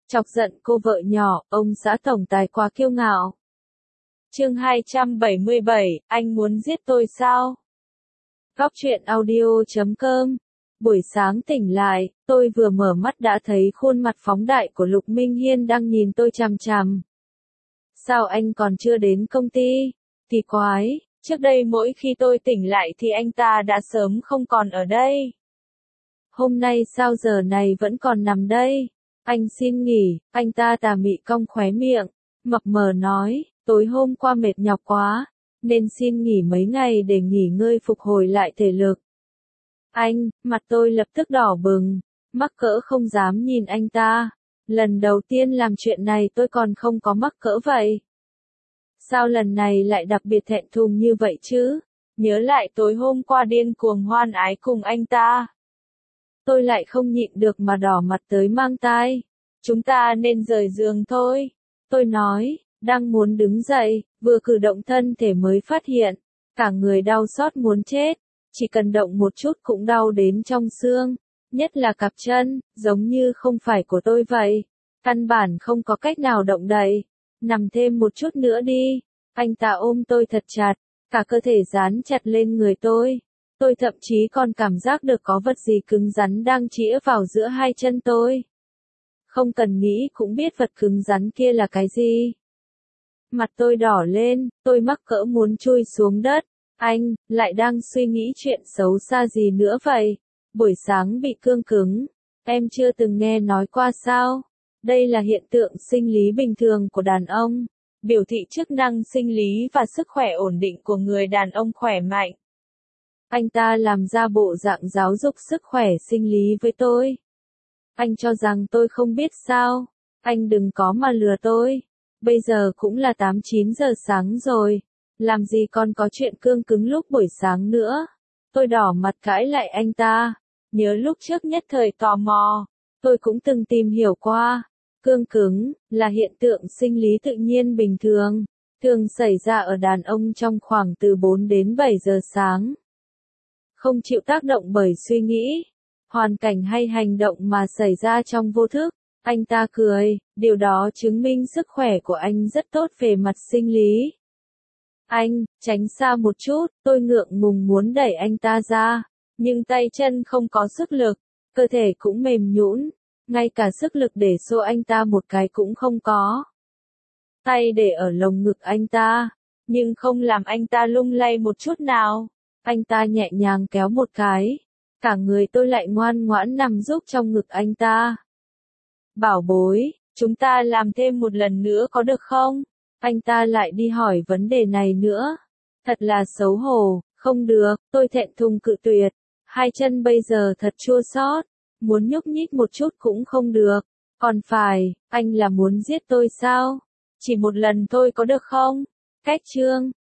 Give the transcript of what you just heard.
Chọc giận cô vợ nhỏ, ông xã tổng tài quá kiêu ngạo. Chương 277, anh muốn giết tôi sao? Góc truyện audio.com. Buổi sáng tỉnh lại, tôi vừa mở mắt đã thấy khuôn mặt phóng đại của Lục Minh Hiên đang nhìn tôi chằm chằm. Sao anh còn chưa đến công ty? Kỳ quái, trước đây mỗi khi tôi tỉnh lại thì anh ta đã sớm không còn ở đây. Hôm nay sao giờ này vẫn còn nằm đây? Anh xin nghỉ, anh ta tà mị cong khóe miệng, mập mờ nói, tối hôm qua mệt nhọc quá, nên xin nghỉ mấy ngày để nghỉ ngơi phục hồi lại thể lực. Anh, mặt tôi lập tức đỏ bừng, mắc cỡ không dám nhìn anh ta. Lần đầu tiên làm chuyện này tôi còn không có mắc cỡ vậy. Sao lần này lại đặc biệt thẹn thùng như vậy chứ? Nhớ lại tối hôm qua điên cuồng hoan ái cùng anh ta. Tôi lại không nhịn được mà đỏ mặt tới mang tai. Chúng ta nên rời giường thôi. Tôi nói, đang muốn đứng dậy, vừa cử động thân thể mới phát hiện. Cả người đau xót muốn chết. Chỉ cần động một chút cũng đau đến trong xương. Nhất là cặp chân, giống như không phải của tôi vậy. Căn bản không có cách nào động đậy. Nằm thêm một chút nữa đi. Anh ta ôm tôi thật chặt. Cả cơ thể dán chặt lên người tôi. Tôi thậm chí còn cảm giác được có vật gì cứng rắn đang chĩa vào giữa hai chân tôi. Không cần nghĩ cũng biết vật cứng rắn kia là cái gì. Mặt tôi đỏ lên, tôi mắc cỡ muốn chui xuống đất. Anh, lại đang suy nghĩ chuyện xấu xa gì nữa vậy? Buổi sáng bị cương cứng. Em chưa từng nghe nói qua sao? Đây là hiện tượng sinh lý bình thường của đàn ông. Biểu thị chức năng sinh lý và sức khỏe ổn định của người đàn ông khỏe mạnh. Anh ta làm ra bộ dạng giáo dục sức khỏe sinh lý với tôi. Anh cho rằng tôi không biết sao? Anh đừng có mà lừa tôi. Bây giờ cũng là 8-9 giờ sáng rồi. Làm gì còn có chuyện cương cứng lúc buổi sáng nữa. Tôi đỏ mặt cãi lại anh ta. Nhớ lúc trước nhất thời tò mò. Tôi cũng từng tìm hiểu qua. Cương cứng là hiện tượng sinh lý tự nhiên bình thường. Thường xảy ra ở đàn ông trong khoảng từ 4 đến 7 giờ sáng. Không chịu tác động bởi suy nghĩ, hoàn cảnh hay hành động mà xảy ra trong vô thức. Anh ta cười, điều đó chứng minh sức khỏe của anh rất tốt về mặt sinh lý. Anh, tránh xa một chút, tôi ngượng ngùng muốn đẩy anh ta ra, nhưng tay chân không có sức lực, cơ thể cũng mềm nhũn, ngay cả sức lực để xô anh ta một cái cũng không có. Tay để ở lồng ngực anh ta, nhưng không làm anh ta lung lay một chút nào. Anh ta nhẹ nhàng kéo một cái. Cả người tôi lại ngoan ngoãn nằm giúp trong ngực anh ta. Bảo bối, chúng ta làm thêm một lần nữa có được không? Anh ta lại đi hỏi vấn đề này nữa. Thật là xấu hổ, không được, tôi thẹn thùng cự tuyệt. Hai chân bây giờ thật chua xót, muốn nhúc nhích một chút cũng không được. Còn phải, anh là muốn giết tôi sao? Chỉ một lần thôi có được không? Cách chương